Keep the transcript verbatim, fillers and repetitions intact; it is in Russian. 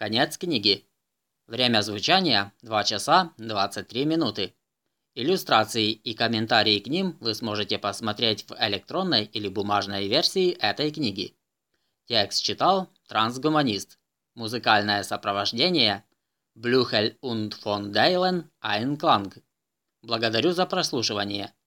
Конец книги. Время звучания два часа двадцать три минуты. Иллюстрации и комментарии к ним вы сможете посмотреть в электронной или бумажной версии этой книги. Текст читал трансгуманист. Музыкальное сопровождение Blücher und von Dalen Ein Klang. Благодарю за прослушивание.